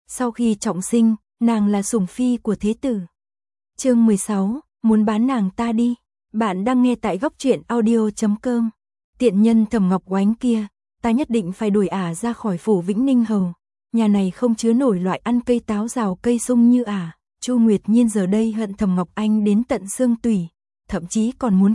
Sau khi trọng sinh, nàng là sủng phi của thế tử. Chương 16, muốn bán nàng ta đi. Bạn đang nghe tại góc truyện audio.com. Tiện nhân Thẩm Ngọc Oánh kia, ta nhất định phải đuổi ả ra khỏi phủ Vĩnh Ninh Hầu. Nhà này không chứa nổi loại ăn cây táo rào cây sung như ả. Chu Nguyệt Nhiên giờ đây hận Thẩm Ngọc Anh đến tận xương tủy, thậm chí còn muốn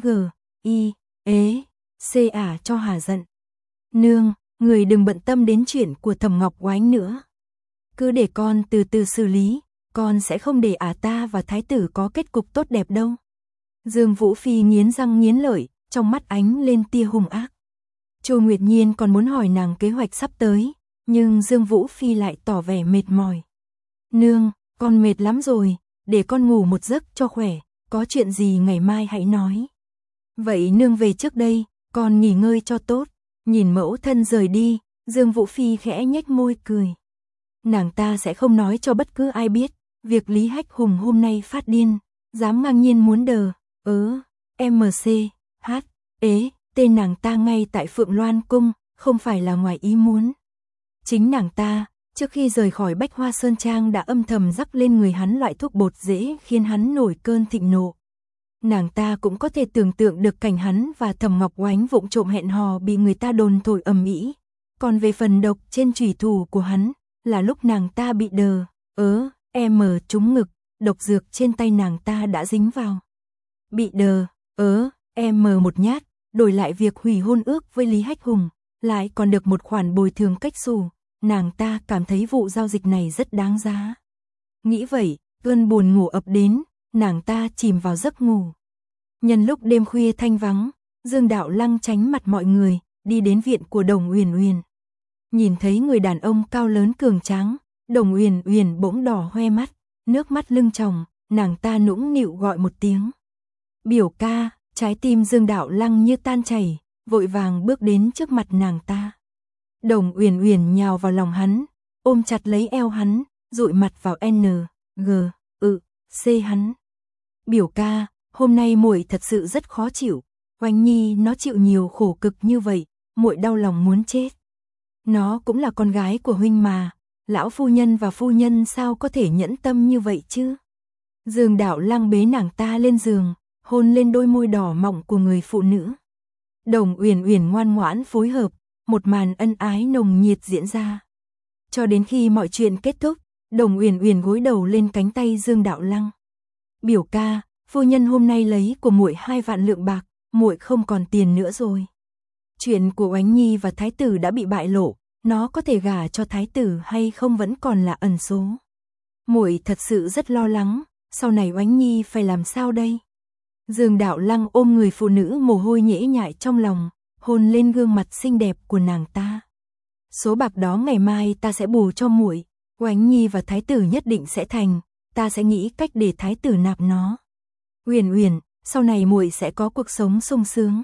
c ả cho hà giận. Nương, người đừng bận tâm đến chuyện của Thẩm Ngọc Oánh nữa. Cứ để con từ từ xử lý, con sẽ không để ả ta và thái tử có kết cục tốt đẹp đâu. Dương Vũ Phi nghiến răng nghiến lợi, trong mắt ánh lên tia hung ác. Chu Nguyệt Nhiên còn muốn hỏi nàng kế hoạch sắp tới, nhưng Dương Vũ Phi lại tỏ vẻ mệt mỏi. Nương, con mệt lắm rồi, để con ngủ một giấc cho khỏe, có chuyện gì ngày mai hãy nói. Vậy nương về trước đây, con nghỉ ngơi cho tốt. Nhìn mẫu thân rời đi, Dương Vũ Phi khẽ nhếch môi cười. Nàng ta sẽ không nói cho bất cứ ai biết, việc Lý Hách Hùng hôm nay phát điên, dám ngang nhiên muốn tên nàng ta ngay tại Phượng Loan Cung, không phải là ngoài ý muốn. Chính nàng ta, trước khi rời khỏi Bách Hoa Sơn Trang đã âm thầm rắc lên người hắn loại thuốc bột dễ khiến hắn nổi cơn thịnh nộ. Nàng ta cũng có thể tưởng tượng được cảnh hắn và Thẩm Ngọc Oánh vụng trộm hẹn hò bị người ta đồn thổi ầm ĩ. Còn về phần độc trên chủy thủ của hắn, là lúc nàng ta bị trúng ngực, độc dược trên tay nàng ta đã dính vào. Bị một nhát, đổi lại việc hủy hôn ước với Lý Hách Hùng, lại còn được một khoản bồi thường cách xù, nàng ta cảm thấy vụ giao dịch này rất đáng giá. Nghĩ vậy, cơn buồn ngủ ập đến, nàng ta chìm vào giấc ngủ. Nhân lúc đêm khuya thanh vắng, Dương Đạo Lăng tránh mặt mọi người, đi đến viện của Đồng Uyển Uyển. Nhìn thấy người đàn ông cao lớn cường tráng, Đồng Uyển Uyển bỗng đỏ hoe mắt, nước mắt lưng tròng, nàng ta nũng nịu gọi một tiếng. Biểu ca, trái tim Dương Đạo Lăng như tan chảy, vội vàng bước đến trước mặt nàng ta. Đồng Uyển Uyển nhào vào lòng hắn, ôm chặt lấy eo hắn, dụi mặt vào hắn. Biểu ca, hôm nay muội thật sự rất khó chịu, Oánh Nhi nó chịu nhiều khổ cực như vậy, muội đau lòng muốn chết. Nó cũng là con gái của huynh mà, lão phu nhân và phu nhân sao có thể nhẫn tâm như vậy chứ? Dương Đạo Lăng bế nàng ta lên giường, hôn lên đôi môi đỏ mọng của người phụ nữ. Đồng Uyển Uyển ngoan ngoãn phối hợp, một màn ân ái nồng nhiệt diễn ra. Cho đến khi mọi chuyện kết thúc, Đồng Uyển Uyển gối đầu lên cánh tay Dương Đạo Lăng. Biểu ca, phu nhân hôm nay lấy của muội 2 vạn lượng bạc, muội không còn tiền nữa rồi. Chuyện của Oánh Nhi và thái tử đã bị bại lộ, nó có thể gả cho thái tử hay không vẫn còn là ẩn số. Muội thật sự rất lo lắng, sau này Oánh Nhi phải làm sao đây? Dương Đạo Lăng ôm người phụ nữ mồ hôi nhễ nhại trong lòng, hôn lên gương mặt xinh đẹp của nàng ta. Số bạc đó ngày mai ta sẽ bù cho muội, Oánh Nhi và thái tử nhất định sẽ thành, ta sẽ nghĩ cách để thái tử nạp nó. Uyển Uyển, sau này muội sẽ có cuộc sống sung sướng.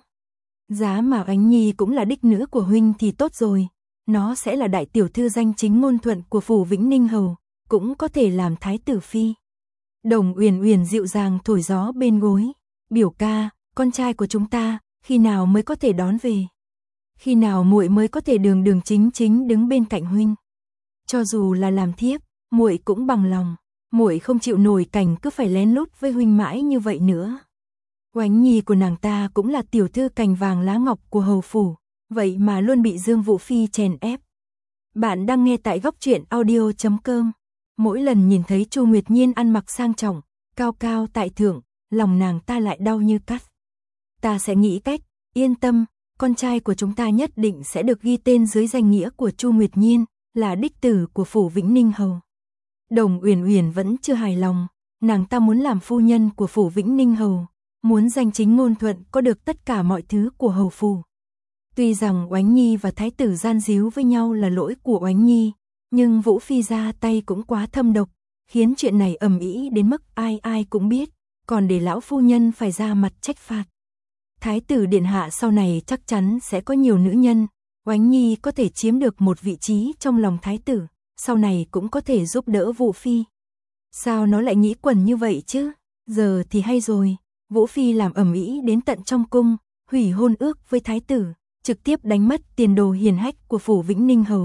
Giá mà Oánh Nhi cũng là đích nữ của huynh thì tốt rồi, nó sẽ là đại tiểu thư danh chính ngôn thuận của phủ Vĩnh Ninh Hầu, cũng có thể làm thái tử phi. Đồng Uyển Uyển dịu dàng thổi gió bên gối. Biểu ca, con trai của chúng ta, khi nào mới có thể đón về? Khi nào muội mới có thể đường chính đứng bên cạnh huynh? Cho dù là làm thiếp, muội cũng bằng lòng. Muội không chịu nổi cảnh cứ phải lén lút với huynh mãi như vậy nữa. Oánh Nhi của nàng ta cũng là tiểu thư cành vàng lá ngọc của hầu phủ, vậy mà luôn bị Dương Vũ Phi chèn ép. Bạn đang nghe tại góc truyện audio.com. Mỗi lần nhìn thấy Chu Nguyệt Nhiên ăn mặc sang trọng, cao cao tại thượng, lòng nàng ta lại đau như cắt. Ta sẽ nghĩ cách, yên tâm, con trai của chúng ta nhất định sẽ được ghi tên dưới danh nghĩa của Chu Nguyệt Nhiên, là đích tử của phủ Vĩnh Ninh Hầu. Đồng Uyển Uyển vẫn chưa hài lòng, nàng ta muốn làm phu nhân của phủ Vĩnh Ninh Hầu, muốn danh chính ngôn thuận có được tất cả mọi thứ của hầu phủ. Tuy rằng Oánh Nhi và thái tử gian díu với nhau là lỗi của Oánh Nhi, nhưng Vũ Phi ra tay cũng quá thâm độc, khiến chuyện này ầm ĩ đến mức ai ai cũng biết, còn để lão phu nhân phải ra mặt trách phạt. Thái tử điện hạ sau này chắc chắn sẽ có nhiều nữ nhân, Oánh Nhi có thể chiếm được một vị trí trong lòng thái tử, sau này cũng có thể giúp đỡ Vũ Phi. Sao nó lại nghĩ quẩn như vậy chứ? Giờ thì hay rồi, Vũ Phi làm ầm ĩ đến tận trong cung, hủy hôn ước với thái tử, trực tiếp đánh mất tiền đồ hiền hách của phủ Vĩnh Ninh Hầu.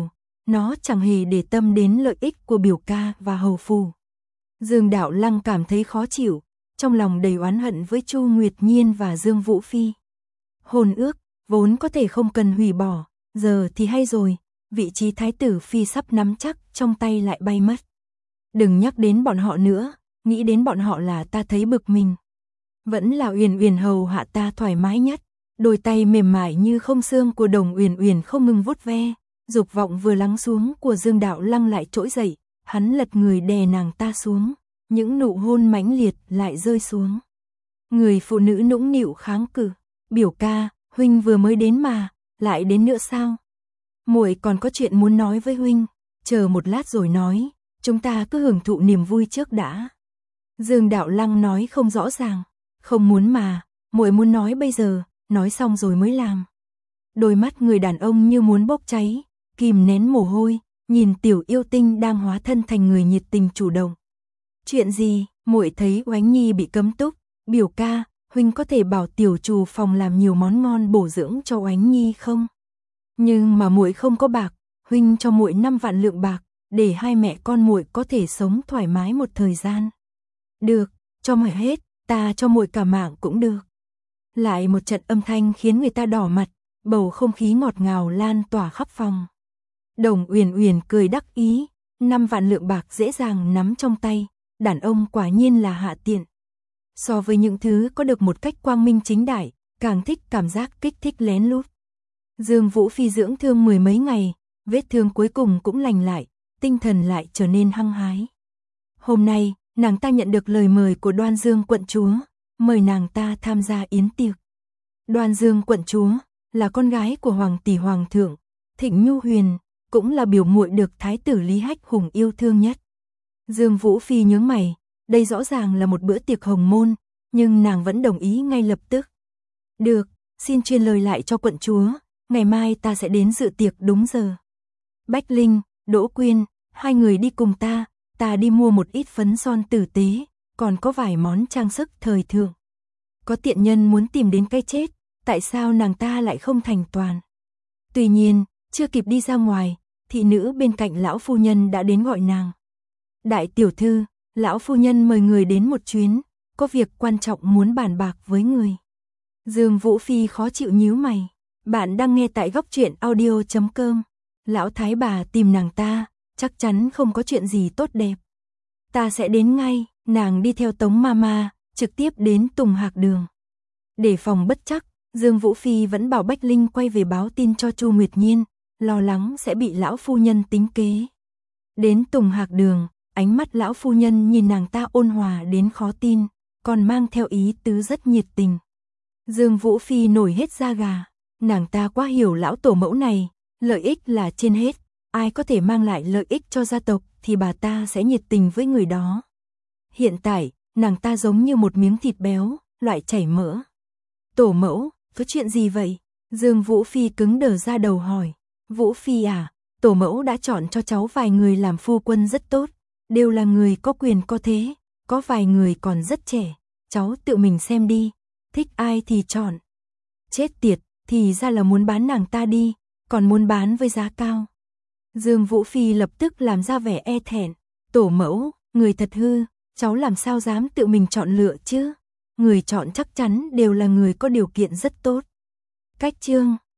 nó chẳng hề để tâm đến lợi ích của biểu ca và hầu phu. Dương Đạo Lăng cảm thấy khó chịu, trong lòng đầy oán hận với Chu Nguyệt Nhiên và Dương Vũ Phi. Hôn ước, vốn có thể không cần hủy bỏ, giờ thì hay rồi, vị trí thái tử phi sắp nắm chắc trong tay lại bay mất. Đừng nhắc đến bọn họ nữa, nghĩ đến bọn họ là ta thấy bực mình. Vẫn là Uyển Uyển hầu hạ ta thoải mái nhất, đôi tay mềm mại như không xương của Đồng Uyển Uyển không ngừng vuốt ve, dục vọng vừa lắng xuống của Dương Đạo Lăng lại trỗi dậy, hắn lật người đè nàng ta xuống, những nụ hôn mãnh liệt lại rơi xuống. Người phụ nữ nũng nịu kháng cự, biểu ca, huynh vừa mới đến mà, lại đến nữa sao? Muội còn có chuyện muốn nói với huynh, chờ một lát rồi nói, chúng ta cứ hưởng thụ niềm vui trước đã. Dương Đạo Lăng nói không rõ ràng, không muốn mà, muội muốn nói bây giờ, nói xong rồi mới làm. Đôi mắt người đàn ông như muốn bốc cháy, kìm nén mồ hôi, nhìn tiểu yêu tinh đang hóa thân thành người nhiệt tình chủ động. Chuyện gì? Muội thấy Oánh Nhi bị cấm túc, biểu ca, huynh có thể bảo tiểu trù phòng làm nhiều món ngon bổ dưỡng cho Oánh Nhi không? Nhưng mà muội không có bạc, huynh cho muội 5 vạn lượng bạc, để hai mẹ con muội có thể sống thoải mái một thời gian. Được, cho muội hết, ta cho muội cả mạng cũng được. Lại một trận âm thanh khiến người ta đỏ mặt, bầu không khí ngọt ngào lan tỏa khắp phòng. Đồng Uyển Uyển cười đắc ý, 5 vạn lượng bạc dễ dàng nắm trong tay, đàn ông quả nhiên là hạ tiện. So với những thứ có được một cách quang minh chính đại, càng thích cảm giác kích thích lén lút. Dương Vũ Phi dưỡng thương 10 mấy ngày, vết thương cuối cùng cũng lành lại, tinh thần lại trở nên hăng hái. Hôm nay, nàng ta nhận được lời mời của Đoan Dương quận chúa, mời nàng ta tham gia yến tiệc. Đoan Dương quận chúa là con gái của hoàng tỷ hoàng thượng Thịnh Nhu Huyền, cũng là biểu muội được thái tử Lý Hách Hùng yêu thương nhất. Dương Vũ Phi nhướng mày, đây rõ ràng là một bữa tiệc hồng môn, nhưng nàng vẫn đồng ý ngay lập tức. Được, xin truyền lời lại cho quận chúa, ngày mai ta sẽ đến dự tiệc đúng giờ. Bách Linh, Đỗ Quyên, hai người đi cùng ta đi mua một ít phấn son tử tế, còn có vài món trang sức thời thượng. Có tiện nhân muốn tìm đến cái chết, tại sao nàng ta lại không thành toàn? Tuy nhiên, chưa kịp đi ra ngoài, thị nữ bên cạnh lão phu nhân đã đến gọi nàng. Đại tiểu thư, lão phu nhân mời người đến một chuyến, có việc quan trọng muốn bàn bạc với người. Dương Vũ Phi khó chịu nhíu mày. Bạn đang nghe tại góc truyện audio.com. Lão thái bà tìm nàng ta, chắc chắn không có chuyện gì tốt đẹp. Ta sẽ đến ngay, nàng đi theo Tống Mama, trực tiếp đến Tùng Hạc Đường. Để phòng bất chắc, Dương Vũ Phi vẫn bảo Bách Linh quay về báo tin cho Chu Nguyệt Nhiên, lo lắng sẽ bị lão phu nhân tính kế. Đến Tùng Hạc Đường, ánh mắt lão phu nhân nhìn nàng ta ôn hòa đến khó tin, còn mang theo ý tứ rất nhiệt tình. Dương Vũ Phi nổi hết da gà, nàng ta quá hiểu lão tổ mẫu này, lợi ích là trên hết, ai có thể mang lại lợi ích cho gia tộc thì bà ta sẽ nhiệt tình với người đó. Hiện tại, nàng ta giống như một miếng thịt béo, loại chảy mỡ. Tổ mẫu, có chuyện gì vậy? Dương Vũ Phi cứng đờ ra đầu hỏi. Vũ Phi à, tổ mẫu đã chọn cho cháu vài người làm phu quân rất tốt, đều là người có quyền có thế, có vài người còn rất trẻ, cháu tự mình xem đi, thích ai thì chọn. Chết tiệt, thì ra là muốn bán nàng ta đi, còn muốn bán với giá cao. Dương Vũ Phi lập tức làm ra vẻ e thẹn. Tổ mẫu, người thật hư, cháu làm sao dám tự mình chọn lựa chứ? Người chọn chắc chắn đều là người có điều kiện rất tốt. Cách chương